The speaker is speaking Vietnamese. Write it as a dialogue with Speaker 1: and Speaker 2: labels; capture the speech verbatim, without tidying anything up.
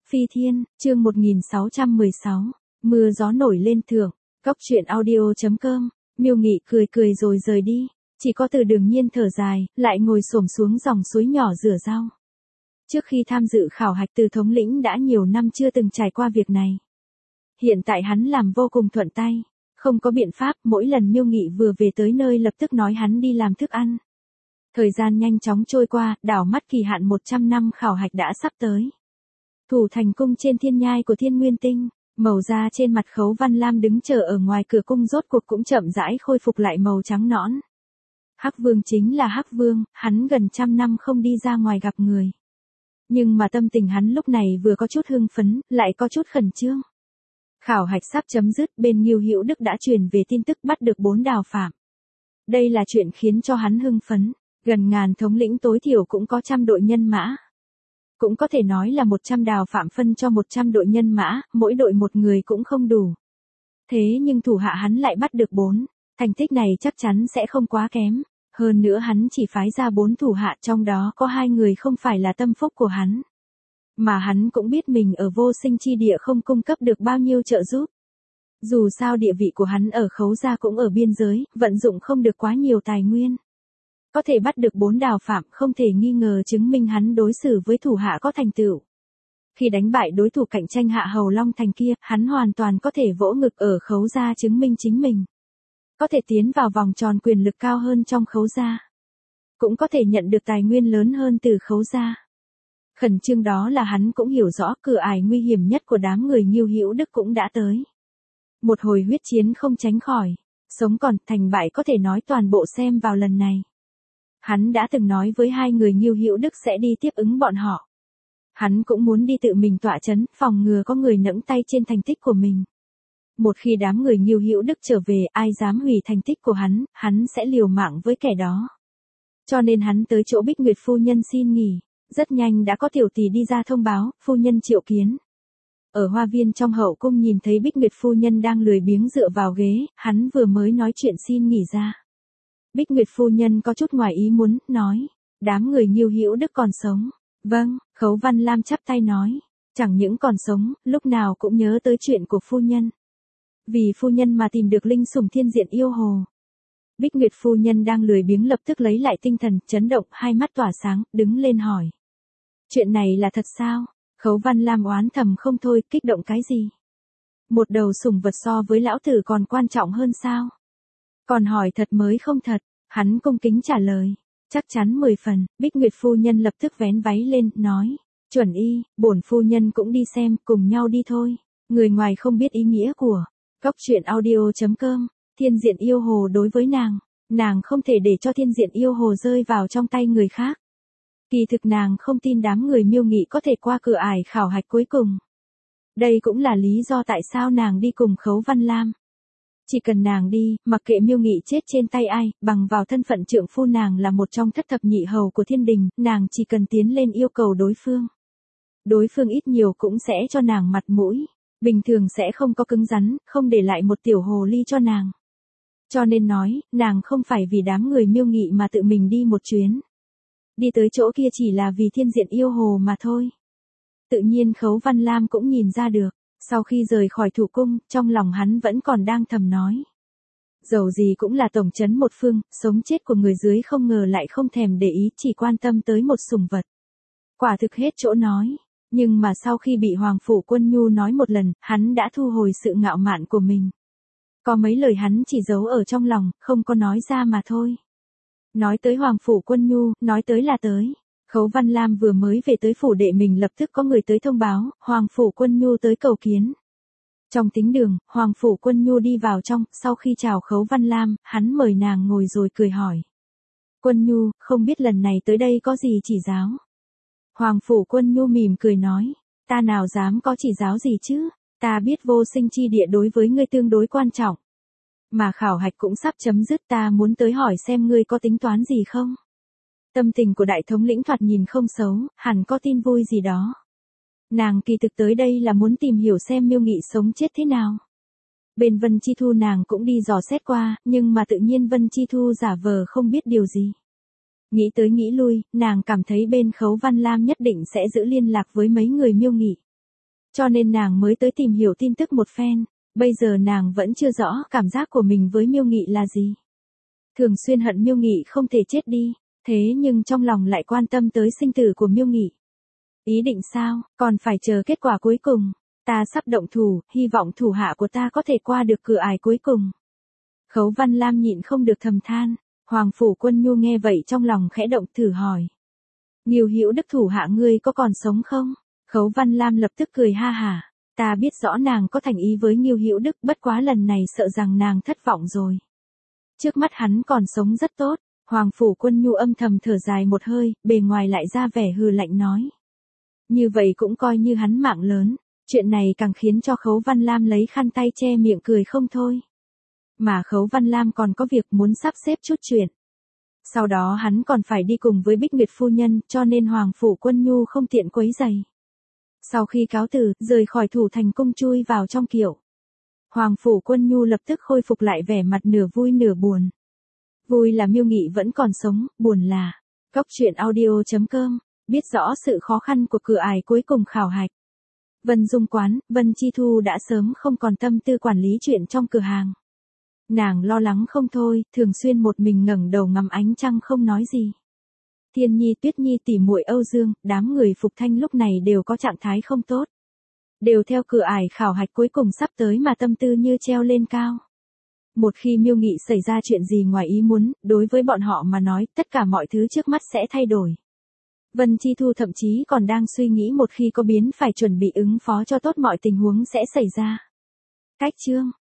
Speaker 1: Phi Thiên, chương một nghìn sáu trăm mười sáu, mưa gió nổi lên thượng, Cóc truyện audio chấm com, Miêu Nghị cười cười rồi rời đi, chỉ có Từ Đường Nhiên thở dài, lại ngồi xổm xuống dòng suối nhỏ rửa rau. Trước khi tham dự khảo hạch Từ thống lĩnh đã nhiều năm chưa từng trải qua việc này. Hiện tại hắn làm vô cùng thuận tay, không có biện pháp, mỗi lần Miêu Nghị vừa về tới nơi lập tức nói hắn đi làm thức ăn. Thời gian nhanh chóng trôi qua, đảo mắt kỳ hạn một trăm năm khảo hạch đã sắp tới. Thủ thành cung trên thiên nhai của Thiên Nguyên Tinh, màu da trên mặt Khấu Văn Lam đứng chờ ở ngoài cửa cung rốt cuộc cũng chậm rãi khôi phục lại màu trắng nõn. Hắc Vương chính là Hắc Vương, hắn gần trăm năm không đi ra ngoài gặp người. Nhưng mà tâm tình hắn lúc này vừa có chút hưng phấn, lại có chút khẩn trương. Khảo hạch sắp chấm dứt, bên Ngưu Hữu Đức đã truyền về tin tức bắt được bốn đào phạm. Đây là chuyện khiến cho hắn hưng phấn, gần ngàn thống lĩnh tối thiểu cũng có trăm đội nhân mã. Cũng có thể nói là một trăm đào phạm phân cho một trăm đội nhân mã, mỗi đội một người cũng không đủ. Thế nhưng thủ hạ hắn lại bắt được bốn, thành tích này chắc chắn sẽ không quá kém. Hơn nữa hắn chỉ phái ra bốn thủ hạ, trong đó có hai người không phải là tâm phúc của hắn. Mà hắn cũng biết mình ở vô sinh chi địa không cung cấp được bao nhiêu trợ giúp. Dù sao địa vị của hắn ở Khấu gia cũng ở biên giới, vận dụng không được quá nhiều tài nguyên. Có thể bắt được bốn đào phạm không thể nghi ngờ chứng minh hắn đối xử với thủ hạ có thành tựu. Khi đánh bại đối thủ cạnh tranh Hạ Hầu Long Thành kia, hắn hoàn toàn có thể vỗ ngực ở Khấu gia chứng minh chính mình. Có thể tiến vào vòng tròn quyền lực cao hơn trong Khấu gia. Cũng có thể nhận được tài nguyên lớn hơn từ Khấu gia. Khẩn trương đó là hắn cũng hiểu rõ cửa ải nguy hiểm nhất của đám người Ngưu Hữu Đức cũng đã tới. Một hồi huyết chiến không tránh khỏi, sống còn thành bại có thể nói toàn bộ xem vào lần này. Hắn đã từng nói với hai người Ngưu Hữu Đức sẽ đi tiếp ứng bọn họ. Hắn cũng muốn đi tự mình tọa chấn, phòng ngừa có người nẫng tay trên thành tích của mình. Một khi đám người Ngưu Hữu Đức trở về, ai dám hủy thành tích của hắn, hắn sẽ liều mạng với kẻ đó. Cho nên hắn tới chỗ Bích Nguyệt phu nhân xin nghỉ, rất nhanh đã có tiểu tỷ đi ra thông báo, phu nhân triệu kiến. Ở hoa viên trong hậu cung nhìn thấy Bích Nguyệt phu nhân đang lười biếng dựa vào ghế, hắn vừa mới nói chuyện xin nghỉ ra. Bích Nguyệt phu nhân có chút ngoài ý muốn, nói, đám người Ngưu Hữu Đức còn sống. Vâng, Khấu Văn Lam chắp tay nói, chẳng những còn sống, lúc nào cũng nhớ tới chuyện của phu nhân. Vì phu nhân mà tìm được linh sủng thiên diện yêu hồ. Bích Nguyệt phu nhân đang lười biếng lập tức lấy lại tinh thần, chấn động, hai mắt tỏa sáng, đứng lên hỏi. Chuyện này là thật sao? Khấu Văn Lam oán thầm không thôi, kích động cái gì? Một đầu sủng vật so với lão tử còn quan trọng hơn sao? Còn hỏi thật mới không thật, hắn cung kính trả lời. Chắc chắn mười phần, Bích Nguyệt phu nhân lập tức vén váy lên, nói. Chuẩn y, bổn phu nhân cũng đi xem, cùng nhau đi thôi. Người ngoài không biết ý nghĩa của Cóc truyện audio chấm com, thiên diện yêu hồ đối với nàng. Nàng không thể để cho thiên diện yêu hồ rơi vào trong tay người khác. Kỳ thực nàng không tin đám người Miêu Nghị có thể qua cửa ải khảo hạch cuối cùng. Đây cũng là lý do tại sao nàng đi cùng Khấu Văn Lam. Chỉ cần nàng đi, mặc kệ Miêu Nghị chết trên tay ai, bằng vào thân phận trượng phu nàng là một trong thất thập nhị hầu của thiên đình, nàng chỉ cần tiến lên yêu cầu đối phương. Đối phương ít nhiều cũng sẽ cho nàng mặt mũi, bình thường sẽ không có cứng rắn, không để lại một tiểu hồ ly cho nàng. Cho nên nói, nàng không phải vì đám người Miêu Nghị mà tự mình đi một chuyến. Đi tới chỗ kia chỉ là vì thiên diện yêu hồ mà thôi. Tự nhiên Khấu Văn Lam cũng nhìn ra được. Sau khi rời khỏi thủ cung, trong lòng hắn vẫn còn đang thầm nói. Dầu gì cũng là tổng trấn một phương, sống chết của người dưới không ngờ lại không thèm để ý, chỉ quan tâm tới một sủng vật. Quả thực hết chỗ nói. Nhưng mà sau khi bị Hoàng Phủ Quân Nhu nói một lần, hắn đã thu hồi sự ngạo mạn của mình. Có mấy lời hắn chỉ giấu ở trong lòng, không có nói ra mà thôi. Nói tới Hoàng Phủ Quân Nhu, nói tới là tới. Khấu Văn Lam vừa mới về tới phủ đệ mình lập tức có người tới thông báo, Hoàng Phủ Quân Nhu tới cầu kiến. Trong tính đường, Hoàng Phủ Quân Nhu đi vào trong, sau khi chào Khấu Văn Lam, hắn mời nàng ngồi rồi cười hỏi. Quân Nhu, không biết lần này tới đây có gì chỉ giáo? Hoàng Phủ Quân Nhu mỉm cười nói, ta nào dám có chỉ giáo gì chứ, ta biết vô sinh chi địa đối với ngươi tương đối quan trọng. Mà khảo hạch cũng sắp chấm dứt, ta muốn tới hỏi xem ngươi có tính toán gì không? Tâm tình của đại thống lĩnh thoạt nhìn không xấu, hẳn có tin vui gì đó. Nàng kỳ thực tới đây là muốn tìm hiểu xem Miêu Nghị sống chết thế nào. Bên Vân Chi Thu nàng cũng đi dò xét qua, nhưng mà tự nhiên Vân Chi Thu giả vờ không biết điều gì. Nghĩ tới nghĩ lui, nàng cảm thấy bên Khấu Văn Lam nhất định sẽ giữ liên lạc với mấy người Miêu Nghị. cho nên nàng mới tới tìm hiểu tin tức một phen. Bây giờ nàng vẫn chưa rõ cảm giác của mình với Miêu Nghị là gì. Thường xuyên hận Miêu Nghị không thể chết đi, thế nhưng trong lòng lại quan tâm tới sinh tử của Miêu Nghị. Ý định sao, còn phải chờ kết quả cuối cùng. Ta sắp động thủ, hy vọng thủ hạ của ta có thể qua được cửa ải cuối cùng. Khấu Văn Lam nhịn không được thầm than. Hoàng Phủ Quân Nhu nghe vậy trong lòng khẽ động, thử hỏi. Ngưu Hữu Đức thủ hạ ngươi có còn sống không? Khấu Văn Lam lập tức cười ha hả. Ta biết rõ nàng có thành ý với Ngưu Hữu Đức, bất quá lần này sợ rằng nàng thất vọng rồi. Trước mắt hắn còn sống rất tốt. Hoàng Phủ Quân Nhu âm thầm thở dài một hơi, bề ngoài lại ra vẻ hừ lạnh nói. Như vậy cũng coi như hắn mạng lớn. Chuyện này càng khiến cho Khấu Văn Lam lấy khăn tay che miệng cười không thôi. Mà Khấu Văn Lam còn có việc muốn sắp xếp chút chuyện. Sau đó hắn còn phải đi cùng với Bích Nguyệt phu nhân, cho nên Hoàng Phủ Quân Nhu không tiện quấy rầy. Sau khi cáo từ, rời khỏi thủ thành cung chui vào trong kiệu. Hoàng Phủ Quân Nhu lập tức khôi phục lại vẻ mặt nửa vui nửa buồn. Vui là Miêu Nghị vẫn còn sống, buồn là Cốc truyện audio chấm com biết rõ sự khó khăn của cửa ải cuối cùng khảo hạch. Vân Dung quán, Vân Chi Thu đã sớm không còn tâm tư quản lý chuyện trong cửa hàng. Nàng lo lắng không thôi, thường xuyên một mình ngẩng đầu ngắm ánh trăng không nói gì. Thiên Nhi, Tuyết Nhi, tỷ muội Âu Dương, đám người Phục Thanh lúc này đều có trạng thái không tốt. Đều theo cửa ải khảo hạch cuối cùng sắp tới mà tâm tư như treo lên cao. Một khi Miêu Nghị xảy ra chuyện gì ngoài ý muốn, đối với bọn họ mà nói, tất cả mọi thứ trước mắt sẽ thay đổi. Vân Chi Thu thậm chí còn đang suy nghĩ một khi có biến phải chuẩn bị ứng phó cho tốt mọi tình huống sẽ xảy ra. Cách chương